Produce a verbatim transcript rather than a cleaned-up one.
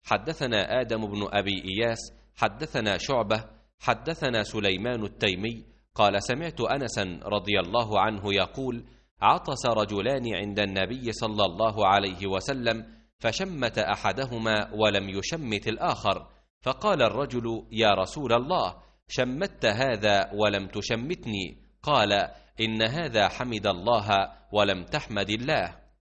حدثنا آدم بن أبي إياس حدثنا شعبة حدثنا سليمان التيمي قال سمعت أنسا رضي الله عنه يقول عطس رجلان عند النبي صلى الله عليه وسلم فشمت أحدهما ولم يشمت الآخر، فقال الرجل يا رسول الله شمت هذا ولم تشمتني، قال إن هذا حمد الله ولم تحمد الله.